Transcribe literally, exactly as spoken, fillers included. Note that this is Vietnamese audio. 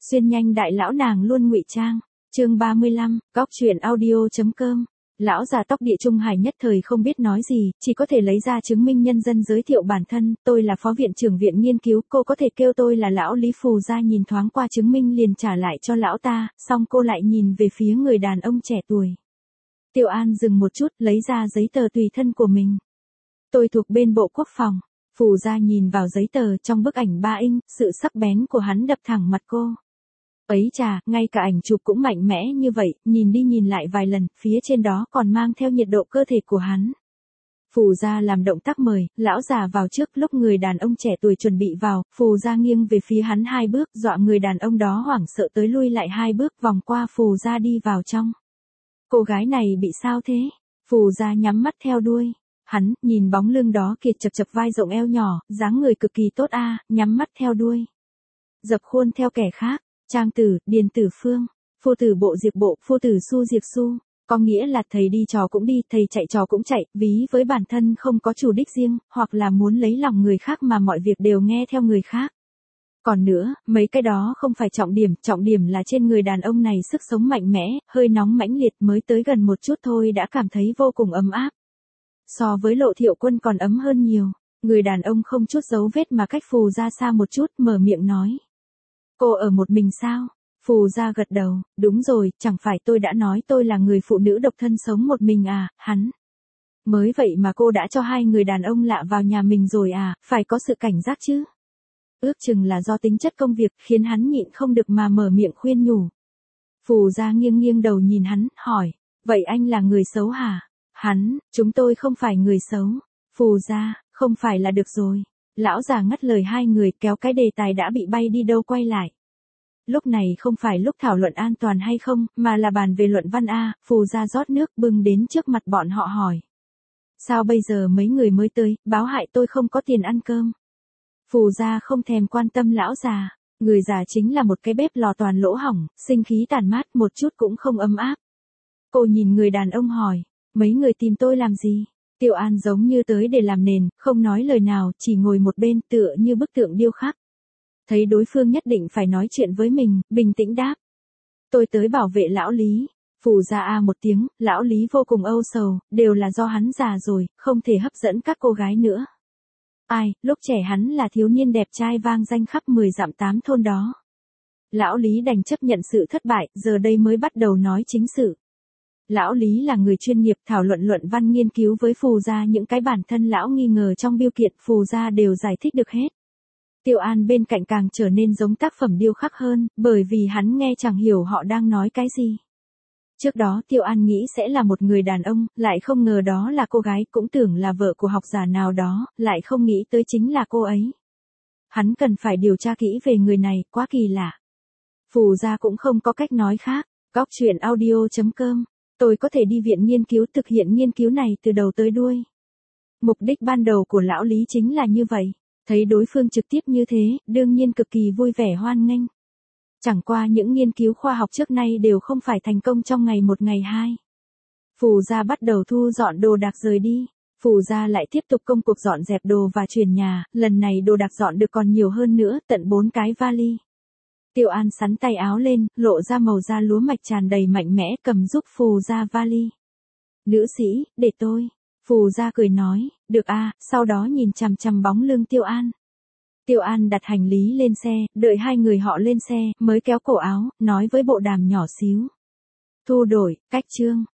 Xuyên nhanh đại lão nàng luôn ngụy trang. Chương ba mươi lăm, góc truyện audio.com. Lão già tóc địa trung hải nhất thời không biết nói gì, chỉ có thể lấy ra chứng minh nhân dân giới thiệu bản thân, tôi là phó viện trưởng viện nghiên cứu, cô có thể kêu tôi là lão Lý. Phù gia nhìn thoáng qua chứng minh liền trả lại cho lão ta, xong cô lại nhìn về phía người đàn ông trẻ tuổi. Tiêu An dừng một chút, lấy ra giấy tờ tùy thân của mình. Tôi thuộc bên Bộ Quốc phòng. Phù gia nhìn vào giấy tờ trong bức ảnh ba inch, sự sắc bén của hắn đập thẳng mặt cô. Ấy chà, ngay cả ảnh chụp cũng mạnh mẽ như vậy, nhìn đi nhìn lại vài lần, phía trên đó còn mang theo nhiệt độ cơ thể của hắn. Phù gia làm động tác mời, lão già vào trước. Lúc người đàn ông trẻ tuổi chuẩn bị vào, Phù gia nghiêng về phía hắn hai bước, dọa người đàn ông đó hoảng sợ tới lui lại hai bước, vòng qua Phù gia đi vào trong. Cô gái này bị sao thế? Phù gia nhắm mắt theo đuôi. Hắn, nhìn bóng lưng đó kiệt chập chập vai rộng eo nhỏ, dáng người cực kỳ tốt a, nhắm mắt theo đuôi. Dập khuôn theo kẻ khác. Trang tử, điền tử phương, phu tử bộ diệp bộ, phu tử su diệp su, có nghĩa là thầy đi trò cũng đi, thầy chạy trò cũng chạy, ví với bản thân không có chủ đích riêng, hoặc là muốn lấy lòng người khác mà mọi việc đều nghe theo người khác. Còn nữa, mấy cái đó không phải trọng điểm, trọng điểm là trên người đàn ông này sức sống mạnh mẽ, hơi nóng mãnh liệt, mới tới gần một chút thôi đã cảm thấy vô cùng ấm áp. So với Lộ Thiệu Quân còn ấm hơn nhiều, người đàn ông không chút dấu vết mà cách Phù gia xa một chút, mở miệng nói. Cô ở một mình sao? Phù gia gật đầu, đúng rồi, chẳng phải tôi đã nói tôi là người phụ nữ độc thân sống một mình à, hắn. Mới vậy mà cô đã cho hai người đàn ông lạ vào nhà mình rồi à, phải có sự cảnh giác chứ. Ước chừng là do tính chất công việc khiến hắn nhịn không được mà mở miệng khuyên nhủ. Phù gia nghiêng nghiêng đầu nhìn hắn, hỏi, vậy anh là người xấu hả? Hắn, chúng tôi không phải người xấu. Phù gia, không phải là được rồi. Lão già ngắt lời hai người, kéo cái đề tài đã bị bay đi đâu quay lại. Lúc này không phải lúc thảo luận an toàn hay không, mà là bàn về luận văn A. Phù gia rót nước bưng đến trước mặt bọn họ hỏi. Sao bây giờ mấy người mới tới, báo hại tôi không có tiền ăn cơm. Phù gia không thèm quan tâm lão già. Người già chính là một cái bếp lò toàn lỗ hỏng, sinh khí tàn mát, một chút cũng không ấm áp. Cô nhìn người đàn ông hỏi, mấy người tìm tôi làm gì? Tiêu An giống như tới để làm nền, không nói lời nào, chỉ ngồi một bên tựa như bức tượng điêu khắc. Thấy đối phương nhất định phải nói chuyện với mình, bình tĩnh đáp. Tôi tới bảo vệ lão Lý. Phù gia a một tiếng, lão Lý vô cùng âu sầu, đều là do hắn già rồi, không thể hấp dẫn các cô gái nữa. Ai, lúc trẻ hắn là thiếu niên đẹp trai vang danh khắp mười dặm tám thôn đó. Lão Lý đành chấp nhận sự thất bại, giờ đây mới bắt đầu nói chính sự. Lão Lý là người chuyên nghiệp thảo luận luận văn nghiên cứu với Phù gia những cái bản thân lão nghi ngờ trong biêu kiện, Phù gia đều giải thích được hết. Tiêu An bên cạnh càng trở nên giống tác phẩm điêu khắc hơn, bởi vì hắn nghe chẳng hiểu họ đang nói cái gì. Trước đó Tiêu An nghĩ sẽ là một người đàn ông, lại không ngờ đó là cô gái, cũng tưởng là vợ của học giả nào đó, lại không nghĩ tới chính là cô ấy. Hắn cần phải điều tra kỹ về người này, quá kỳ lạ. Phù gia cũng không có cách nói khác. Góc truyện audio.com. Tôi có thể đi viện nghiên cứu thực hiện nghiên cứu này từ đầu tới đuôi. Mục đích ban đầu của lão Lý chính là như vậy. Thấy đối phương trực tiếp như thế, đương nhiên cực kỳ vui vẻ hoan nghênh. Chẳng qua những nghiên cứu khoa học trước nay đều không phải thành công trong ngày một ngày hai. Phù gia bắt đầu thu dọn đồ đạc rời đi. Phù gia lại tiếp tục công cuộc dọn dẹp đồ và chuyển nhà, lần này đồ đạc dọn được còn nhiều hơn nữa, tận bốn cái vali. Tiêu An sắn tay áo lên, lộ ra màu da lúa mạch tràn đầy mạnh mẽ, cầm giúp Phù gia vali. Nữ sĩ, để tôi. Phù gia cười nói, được a, sau đó nhìn chằm chằm bóng lưng Tiêu An. Tiêu An đặt hành lý lên xe, đợi hai người họ lên xe, mới kéo cổ áo, nói với bộ đàm nhỏ xíu. Thu đổi, cách chương.